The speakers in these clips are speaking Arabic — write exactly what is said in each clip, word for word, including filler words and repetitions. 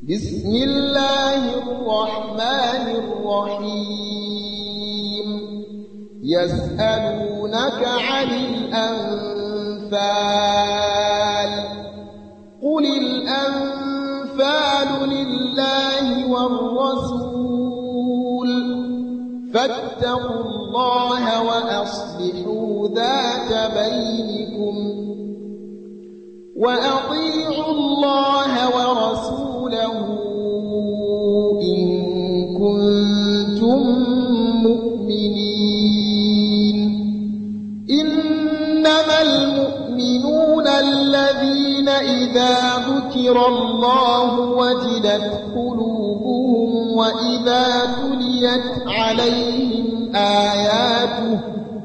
بسم الله الرحمن الرحيم يسألونك عن الأنفال قل الأنفال لله والرسول فاتقوا الله وأصلحوا ذات بينكم وأطيعوا الله ورسوله إن كنتم مؤمنين إنما المؤمنون الذين إذا ذكر الله وجلت قلوبهم وإذا تليت عليهم آياته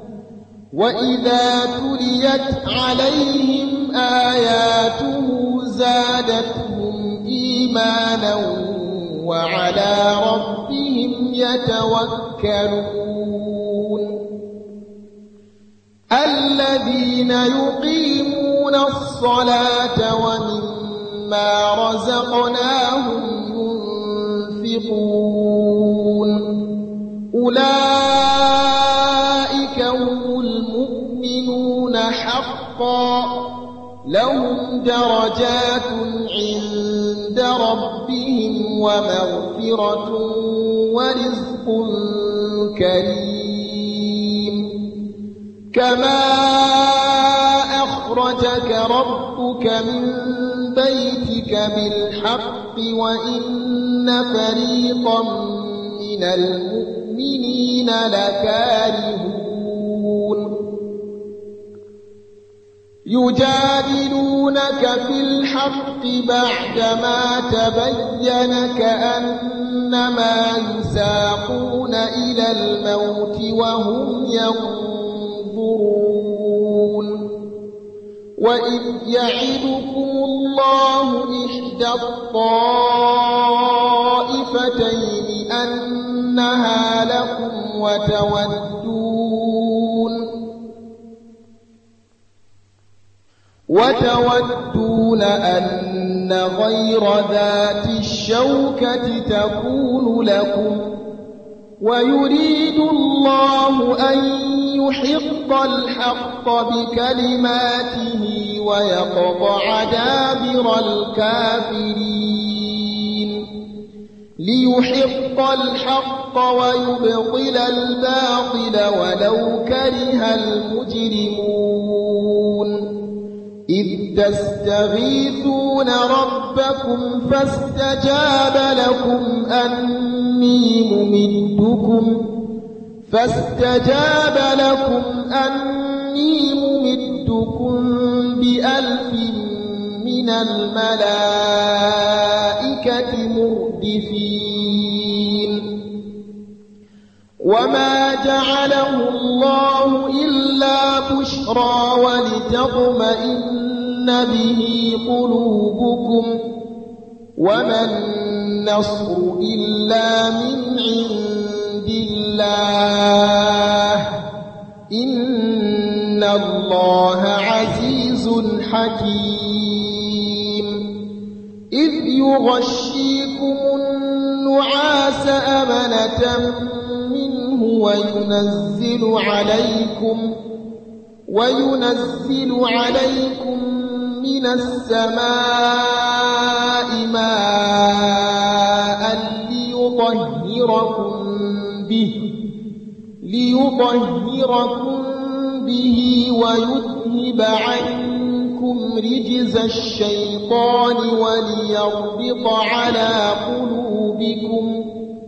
وإذا تليت عليهم آياته زادتهم إيمانا وعلى ربهم يتوكلون الذين يقيمون الصلاة ومما رزقناهم ينفقون أولئك هم المؤمنون حقا لهم درجات عند ربهم ومغفرة ورزق كريم كما أخرجك ربك من بيتك بالحق وإن فريقا من المؤمنين لكارهون يجادلونك في الحق بعدما تبين كأنما يساقون إلى الموت وهم ينظرون وإذ يعدكم الله إحدى الطائفتين أنها لكم وتودون وتودون أن غير ذات الشوكة تكون لكم ويريد الله أن يحق الحق بكلماته ويقطع دابر الكافرين ليحق الحق ويبطل الباطل ولو كره المجرمون إذ تستغيثون ربكم فاستجاب لكم أني ممدكم فاستجاب لكم أني ممدكم بألف من الملائكة مردفين وما جعله الله إلا بشرى ولتطمئن به قلوبكم وما النصر إلا من عند الله إن الله عزيز حكيم إذ يغشيكم النعاس أمنة منه وينزل عليكم وينزل عليكم من السماء ماء ليطهركم به ليطهركم به ويذهب عنكم رجز الشيطان وليربط على قلوبكم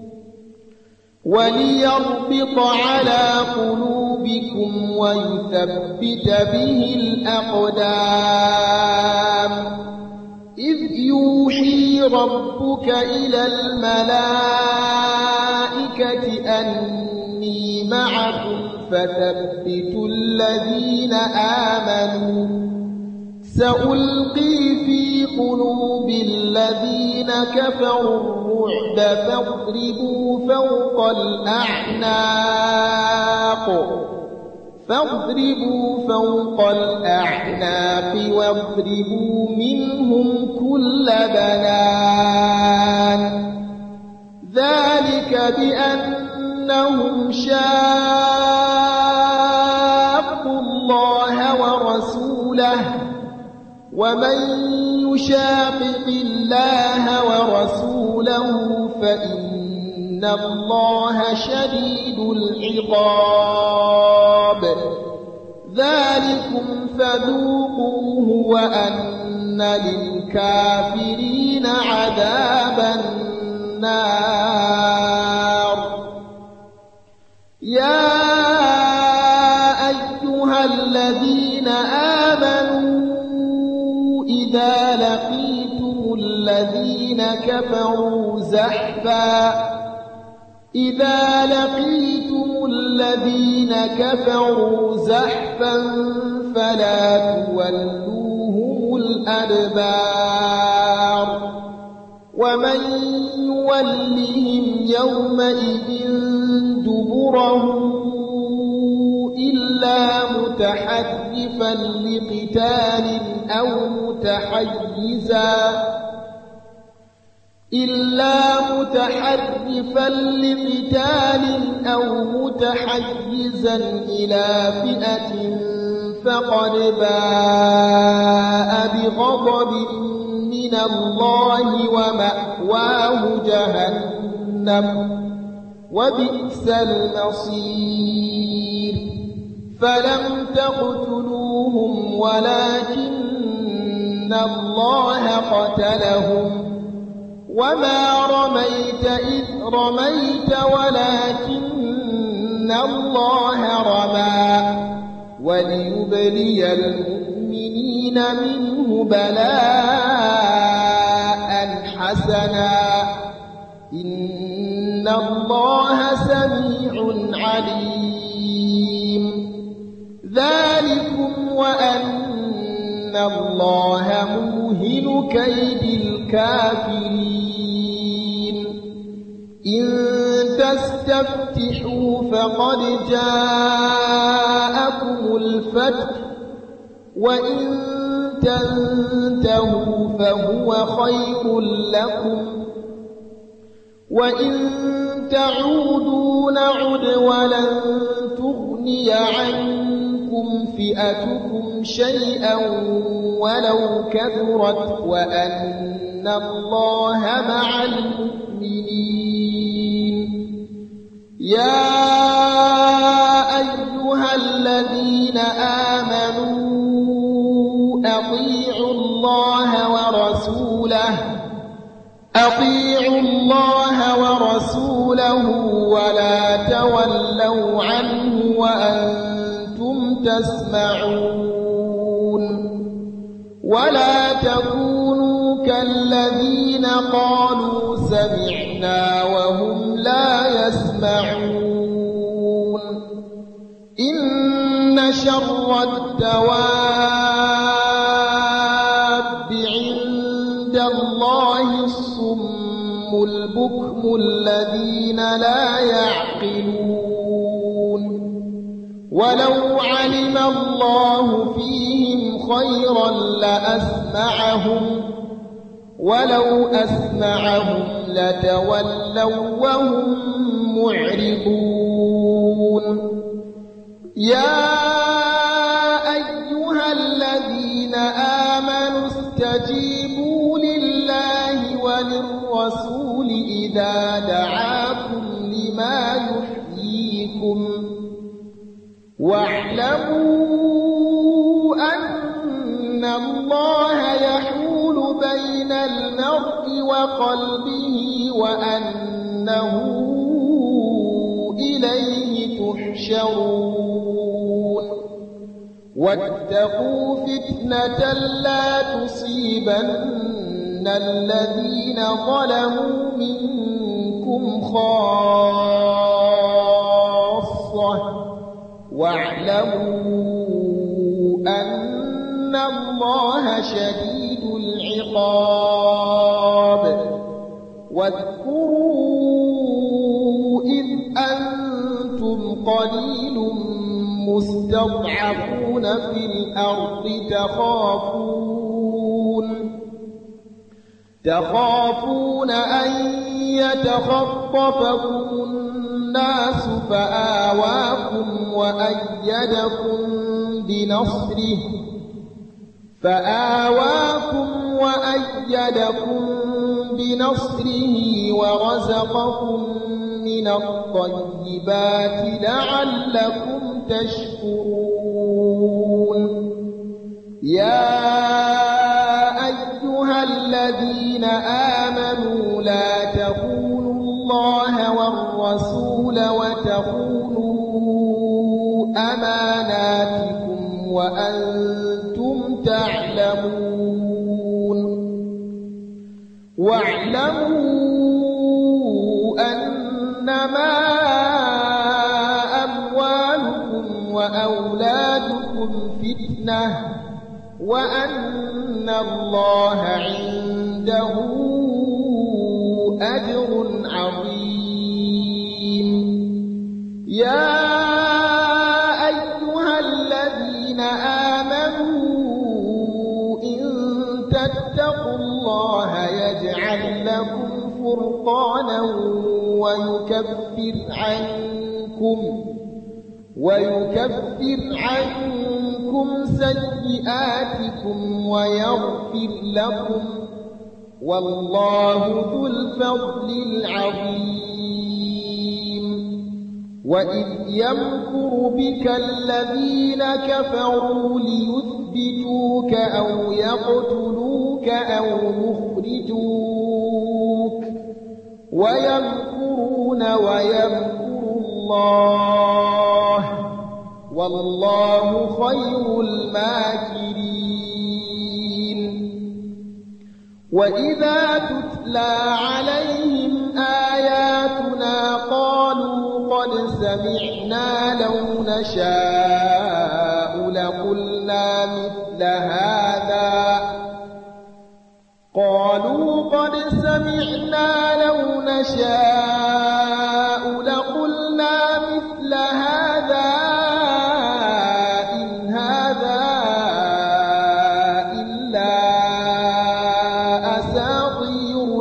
وليربط على قلوبكم ويثبت به الأقدام إذ يوحي ربك إلى الملائكة أني معكم فثبتوا الذين آمنوا سألقي في قلوب الذين كفروا الرعب فاضربوا فوق الأعناق فاضربوا فوق الأعناق واضربوا منهم كل بنان بأنهم شاقوا الله ورسوله ومن يشاقق الله ورسوله فإن الله شديد العقاب ذلكم فذوقوه وأن للكافرين عذاب النار يا أيها الذين آمنوا إذا لقيتم الذين كفروا زحفا إذا لقيتم الذين كفروا زحفا فلا تولوهم الأدبار ومن يولهم يومئذ دبره إلا متحرفا لقتال أو متحيزا إلا متحرفا لقتال أو متحيزا إلى فئة فقد باء بغضب من الله ومأواه جهنم وبئس المصير فلم تقتلوهم ولكن الله قتلهم وما رميت إذ رميت ولكن الله رمى وليبلي المؤمنين منه بلاء حسنا إن الله سميع عليم ذلكم وأن الله موهن كيد الكافرين إن تستفتحوا فقد جاءكم الفتح وإن تنتهوا فهو خير لكم وإن تعودوا نعد ولن تغني عنكم فئتكم شيئا ولو كثرت وأن الله مع المؤمنين يا أيها الذين آمنوا أطيعوا الله ورسوله أطيعوا الله ورسوله ولا تولوا عنه وأنتم تسمعون ولا تكونوا كالذين قالوا سمعنا وهم لا يسمعون إن شر الدواب عند الله الصم البكم الذين لا يعقلون ولو علم الله فيهم خيرا لأسمعهم ولو أسمعهم لتولوا وهم معرضون يا أيها الذين آمنوا استجيبوا لله وللرسول إذا دعاكم لما يحييكم واعلموا أن الله يحول بين المرء وقلبه وأنه إليه تحشرون واتقوا فتنة لا تصيبن الذين ظلموا منكم خاصة واعلموا أن الله شديد العقاب واذكروا إذ أنتم قليل مستضعفون في الأرض تخافون تخافون أن يتخطفكم الناس فآواكم وأيدكم بنصره فآواكم وأيدكم بنصره ورزقكم من الطيبات لعلكم تشكرون يا أيها الذين آمنوا لا تخونوا الله والرسول وتخونوا أماناتكم وأنتم تعلمون واعلموا أنما أموالكم وأولادكم فتنة وأن الله عنده أجر عظيم يا أيها الذين آمنوا إن تتقوا الله يجعل لكم فرقانا ويكفر عنكم ويكفر عنكم سيئاتكم ويغفر لكم والله ذو الفضل العظيم وإذ يمكر بك الذين كفروا ليثبتوك أو يقتلوك أو يخرجوك ويمكرون ويمكر الله والله خير الماكرين وإذا تتلى عليهم آياتنا قالوا قد سمعنا لو نشاء لقلنا مثل هذا قالوا قد سمعنا لو نشاء لقلنا مثل هذا إن هذا إلا أساطير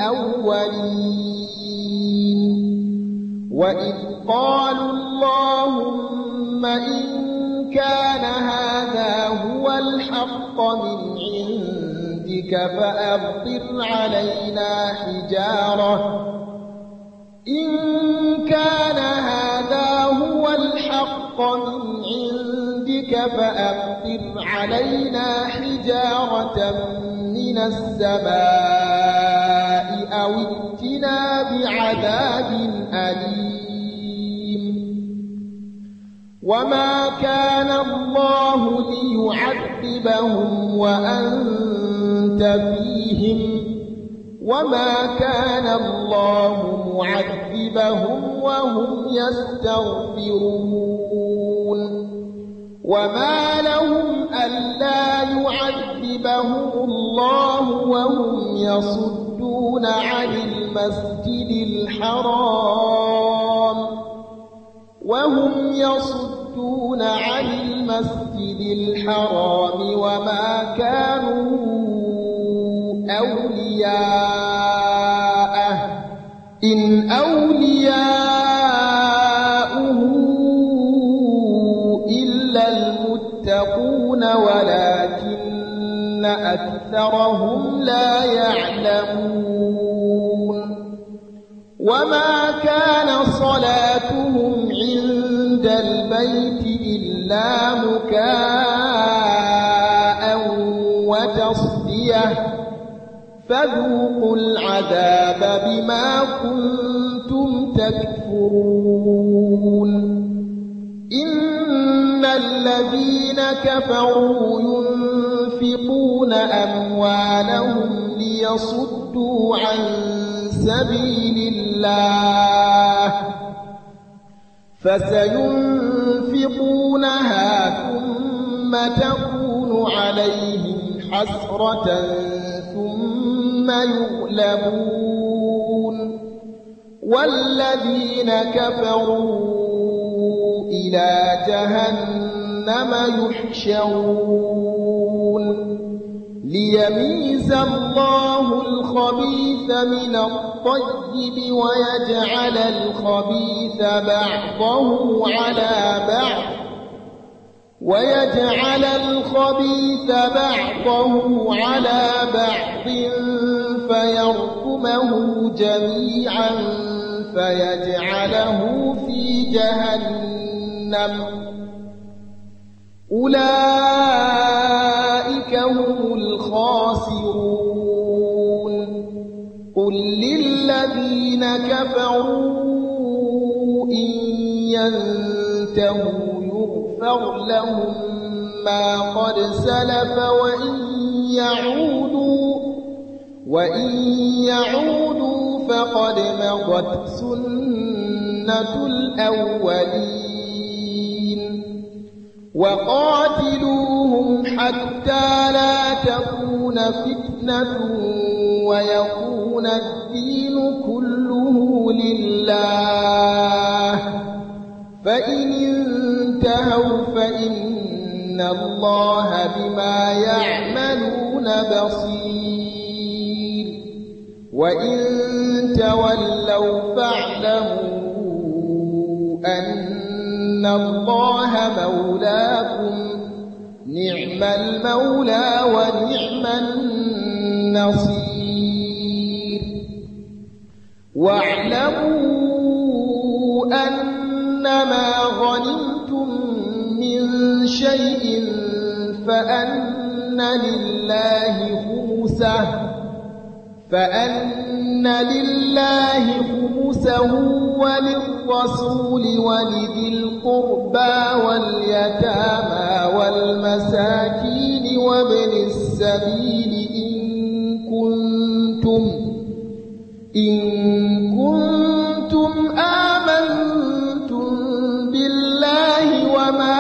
الأولين وإذ قالوا اللهم إن كان هذا هو الحق من عندك فأمطر علينا حجارة إن كان هذا هو الحق من عندك فأمطر علينا حجارة من السماء أو ائتنا بعذاب أليم وما كان الله ليعذبهم وأنت فيهم وما كان الله معذبهم وهم يستغفرون وما لهم ألا يعذبهم الله وهم يصدون عن المسجد الحرام وهم يصدون عن المسجد الحرام وما كانوا أولياءه إن أولياؤه إلا المتقون ولكن أكثرهم لا يعلمون وما كان صلاتهم عند البيت إلا مكاء وتصدية فذوقوا العذاب بما كنتم تكفرون إن الذين كفروا ينفقون أموالهم ليصدوا عن سبيل الله فسينفقونها ثم تكون عليهم حسرة ثم يغلبون والذين كفروا إلى جهنم يحشرون ليميز الله الخبيث من الطيب ويجعل الخبيث بعضه على بعض ويجعل الخبيث بعضه على بعض فيركمه جميعا فيجعله في جهنم أولئك هم الخاسرون قل للذين كفروا إن ينتهوا يغفر لهم ما قد سلف وإن يعودوا وإن يعودوا فقد مضت سنة الأولين وقاتلوهم حتى لا تكون فتنة ويكون الدين كله لله فإن انتهوا فإن الله بما يعملون بصير وإن تولوا فاعلموا أن الله مولاكم نعم المولى ونعم النصير واعلموا أنما غنمتم من شيء فأن لله خمسه فأن لله خمسه وللرسول ولذي القربى واليتامى والمساكين وابن السبيل إن كنتم إن كنتم آمنتم بالله وما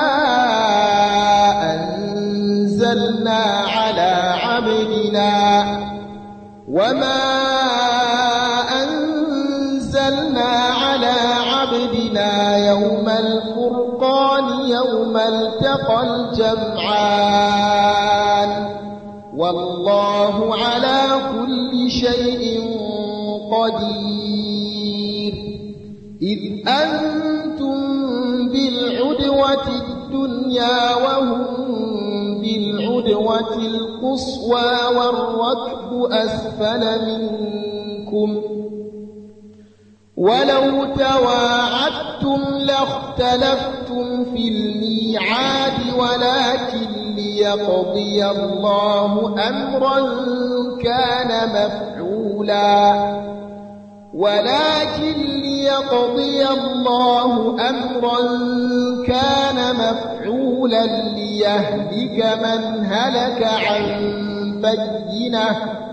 أنزلنا على عبدنا وما أنزلنا على عبدنا يوم الفرقان يوم التقى الجمعان والله على كل شيء قدير إذ أنتم بالعدوة الدنيا وهم بالعدوة القصوى والركب أسفل منكم ولو تواعدتم لاختلفتم في الميعاد ولكن ليقضي الله أمرا كان مفعولا ولكن ليقضي الله أمرا كان مفعولا ليهلك من هلك عن بينة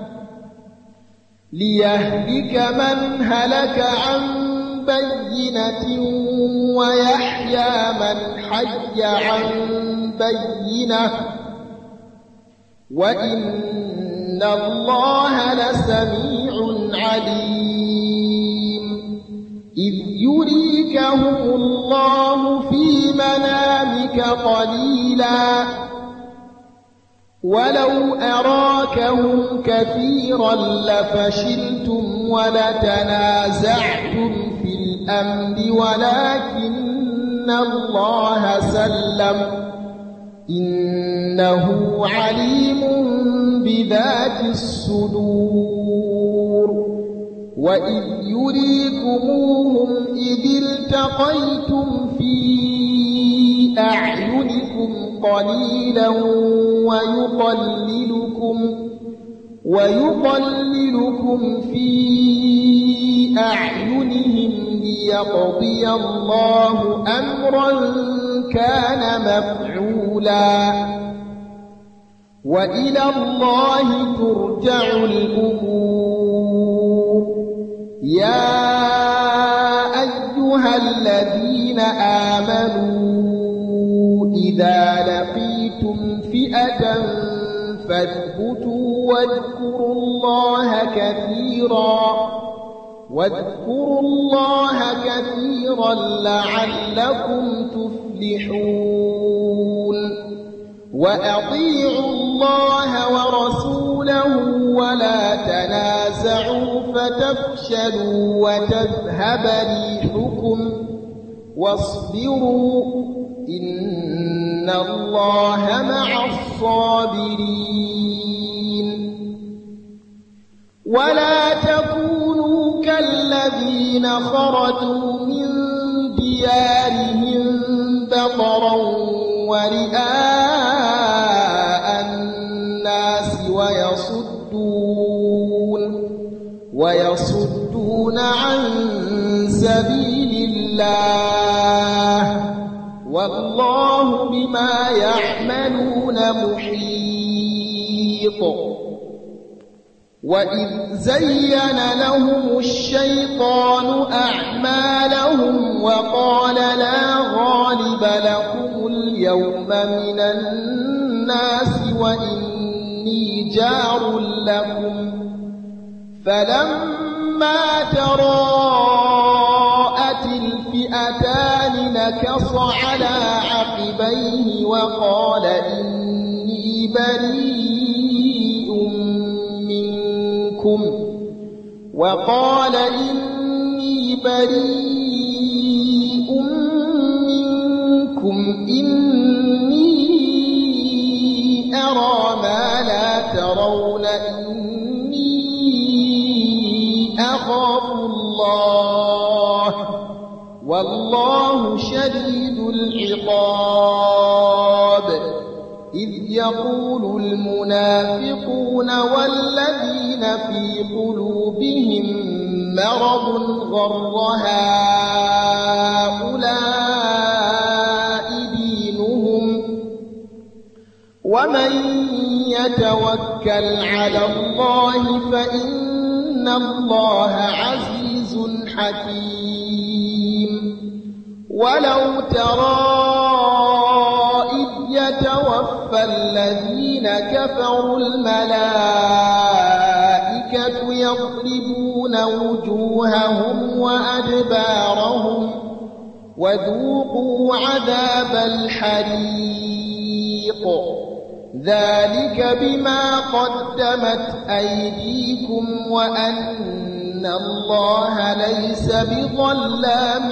ليهلك من هلك عن بينة ويحيى من حي عن بينة وإن الله لسميع عليم إذ يريكهم الله في منامك قليلا ولو أراكهم كثيرا لفشلتم ولتنازعتم في الأمر ولكن الله سلم إنه عليم بذات الصدور وإذ يريكموهم إذ التقيتم في أعينكم قليلا ويقللكم ويقللكم في أعينهم ليقضي الله أمرا كان مفعولا وإلى الله ترجع الأمور يا أيها الذين آمنوا إذا لقيتم فئة فاثبتوا واذكروا الله كثيرا واذكروا الله كثيرا لعلكم تفلحون وأطيعوا الله ورسوله ورسوله ولا تنازعوا فتفشلوا وتذهب ريحكم واصبروا إن الله مع الصابرين ولا تكونوا كالذين خرجوا من ديارهم بطرا ورئاء الناس ويصدون ويصدون عن سبيل الله والله بما يعملون محيط وإذ زين لهم الشيطان أعمالهم وقال لا غالب لكم اليوم من الناس وإني جار لكم فلما تراءت الفئتان نكص على عقبيه وقال إني بريء منكم وقال إني بريء منكم إني أرى ما لا ترون إني أخاف الله والله شديد العقاب إذ يقول المنافقون والذين في قلوبهم مرض غر هؤلاء دينهم ومن يتوكل على الله فإن الله عزيز حكيم ولو ترى إذ يتوفى الذين كفروا الملائكة يضربون وجوههم وأدبارهم وذوقوا عذاب الحريق ذلك بما قدمت أيديكم وأن الله ليس بظلام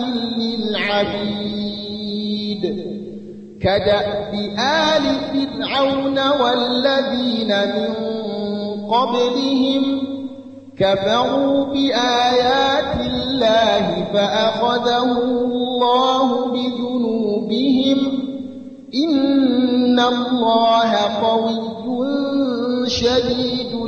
للعبيد كدأب آل فرعون والذين من قبلهم كفروا بآيات الله فأخذهم الله بذنوبهم إن الله قوي شديد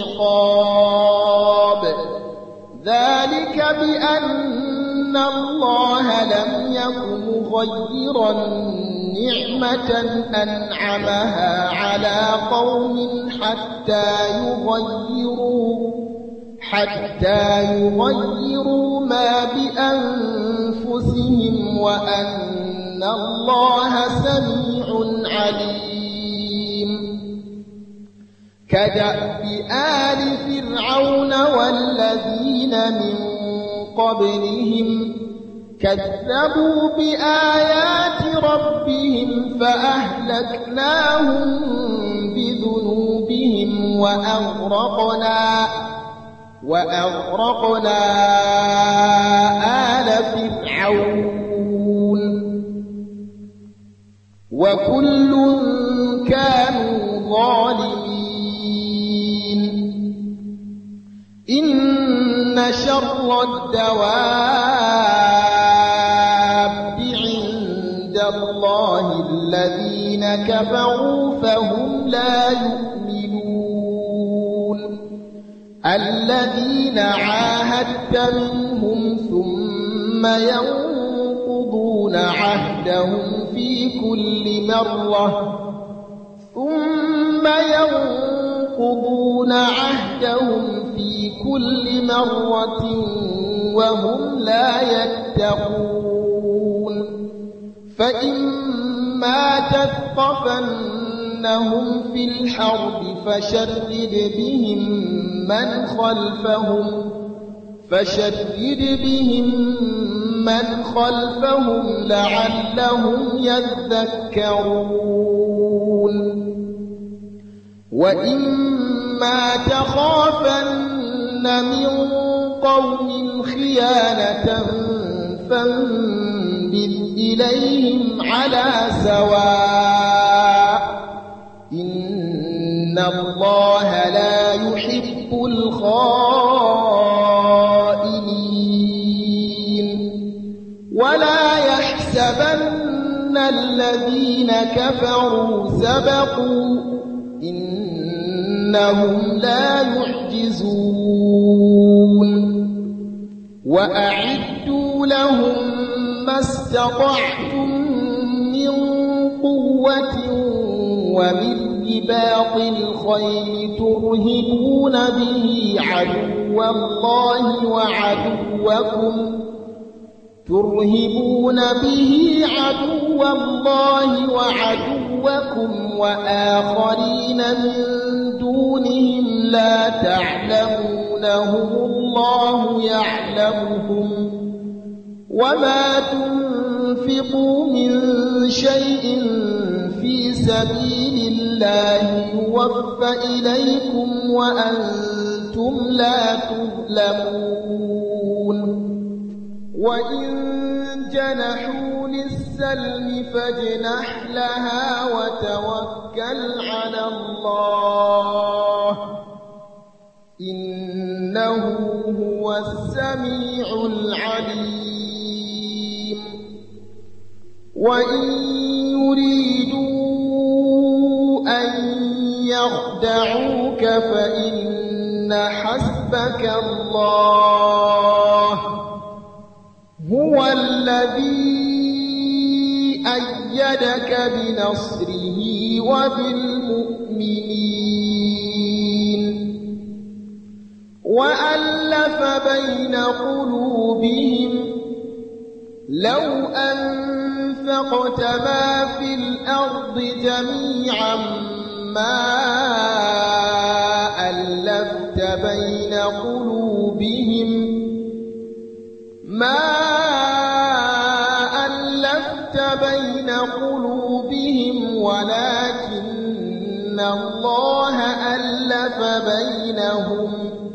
العقاب ذلك بأن الله لم يكن مغيرا نعمة أنعمها على قوم حتى يغيروا حتى يغيروا ما بأنفسهم وأن الله سميع عليم كدأب آل فرعون والذين من قبلهم كذبوا بآيات ربهم فأهلكناهم بذنوبهم وأغرقنا وأغرقنا آل فرعون وكل كانوا ظالمين إن شر الدواب عند الله الذين كفروا فهم لا يؤمنون الذين عاهدت منهم ثم ينقضون عهدهم في كل مرة ثم ينقضون عهدهم في كل مرة وهم لا يتقون فإما تثقفنهم في الحرب فشرد بهم من خلفهم فشرد بهم من خلفهم لعلهم يذكرون وإما وإما تخافن من قوم خيانة فانبذ إليهم على سواء إن الله لا يحب الخائنين ولا يحسبن الذين كفروا سبقوا إنهم لا يعجزون وأعدوا لهم ما استطعتم من قوة ومن رباط الخيل ترهبون به عدو الله وعدوكم ترهبون به عدو الله وعدوكم وآخرين من دونهم لا تعلمونهم الله يعلمهم وما تنفقوا من شيء في سبيل الله يوفى إليكم وأنتم لا تظلمون وإن جنحوا للسلم فاجنح لها وتوكل على الله إنه هو السميع العليم وإن يريدوا أن يخدعوك فإن حسبك الله هو الذي أيدك بنصره وبالمؤمنين وألف بين قلوبهم لو أنفقت ما في الأرض جميعا ما ألفت بين قلوبهم ما ألفت بين قلوبهم ولكن الله ألف بينهم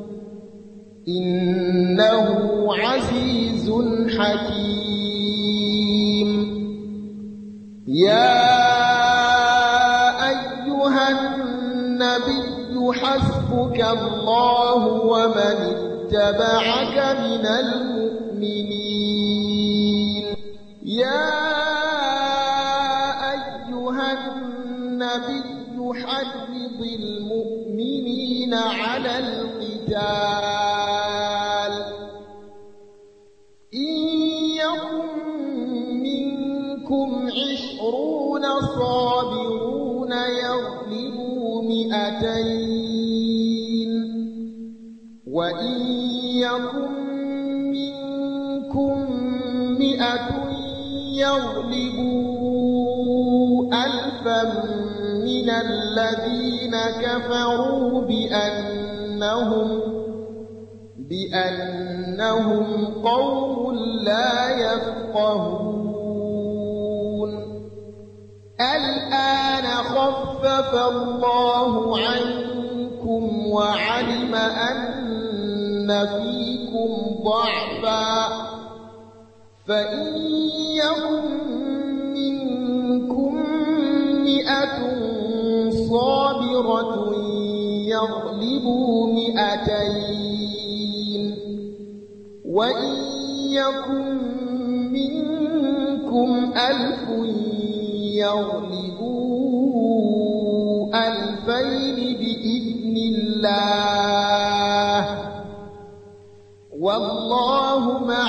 إنه عزيز حكيم يا أيها النبي حسبك الله ومن اتبعك من المؤمنين يا أيها النبي حرض المؤمنين على القتال إن يكن منكم عشرون صابرون يغلبوا مئتين وإن يكن منكم مئة يغلبوا ألفا من الذين كفروا بأنهم بأنهم قوم لا يفقهون الآن خفف الله عنكم وعلم أن فيكم ضعفا فإن يكن منكم مئة صابرة يغلبوا مئتين وإن يكن منكم ألف يغلبوا ألفين بإذن الله والله مع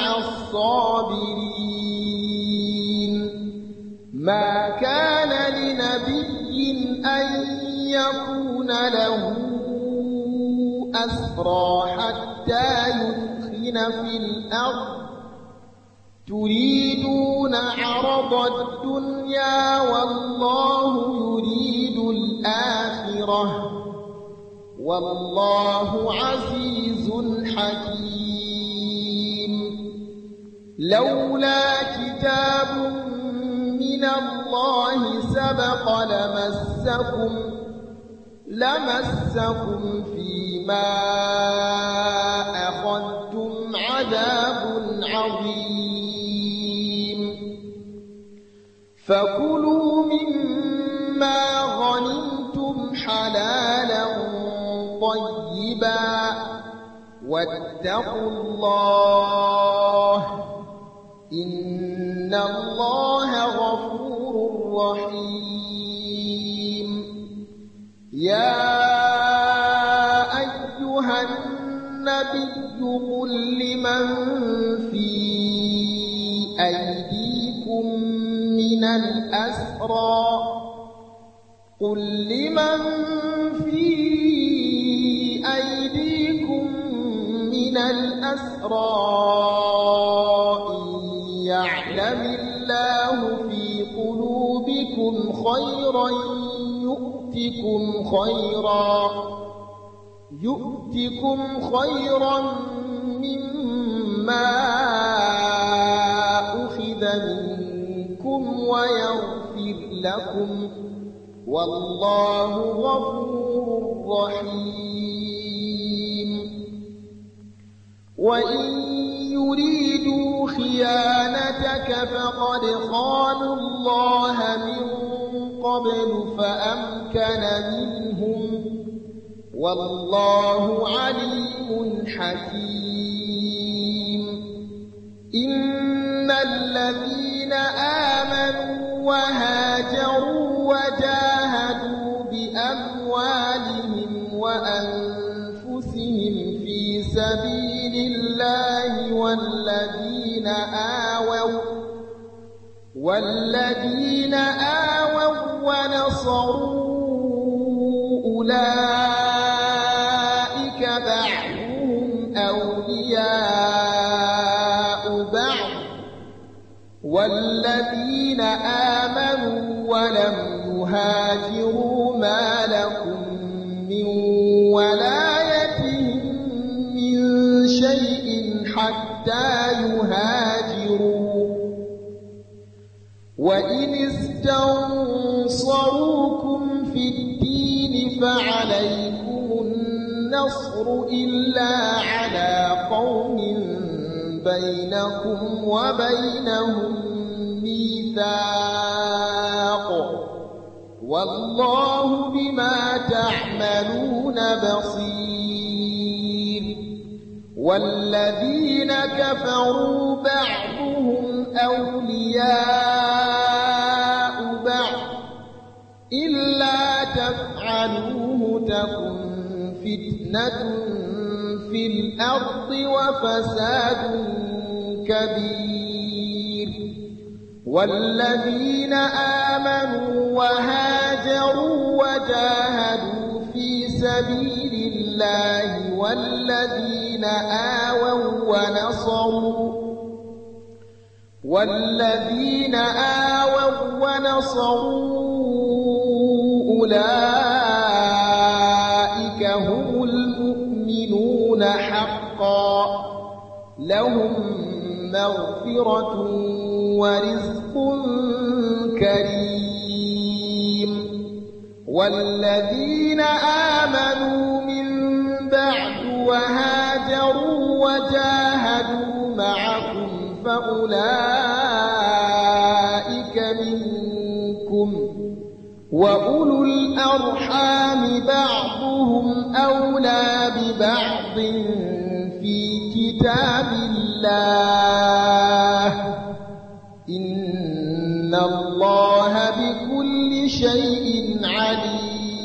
الصابرين ما كان لنبي أن يكون له أسرى حتى يثخن في الأرض تريدون عرض الدنيا والله يريد الآخرة والله عزيز حكيم لولا كتاب من الله سبق لمسكم لمسكم فيما أخذتم عذاب عظيم فكلوا مما غنمتم حلالا طيبا واتقوا الله إن الله غفور رحيم يا أيها النبي قل لمن في أيديكم من الأسرى قل لمن في أيديكم من الأسرى إن يعلم الله في قلوبكم خيرا يؤتكم خيرا يؤتكم خيرا مما أخذ منكم ويغفر لكم والله غفور رحيم وإن يريدوا خيانتك فقد خانوا الله من قبل فأمكن منهم والله عليم حكيم إن الذين آمنوا وهاجروا وجاهدوا بأموالهم وأنفسهم في سبيل الله والذين آووا والذين آووا ونصروا أولئك بعضهم أولياء بعض والذين آمنوا ولم يهاجروا ما لكم من ولايتهم من شيء حتى يهاجروا وإن استنصروكم في الدين فعليكم النصر إلا على قوم بينكم وبينهم ميثاق والله بما تعملون بصير والذين كفروا بعضهم أولياء بعض إلا تفعلوه تكن فتنة في الأرض وفساد كبير والذين آمنوا وهاجروا وجاهدوا في سبيل الله والذين آووا ونصروا والذين آووا ونصروا أولئك هم المؤمنون حقا لهم مغفرة ورزق كريم والذين آمنوا من بعد وهاجروا وجاهدوا معكم فأولئك منكم وأولو الأرحام بعضهم أولى ببعض في كتاب الله إن الله بكل شيء عليم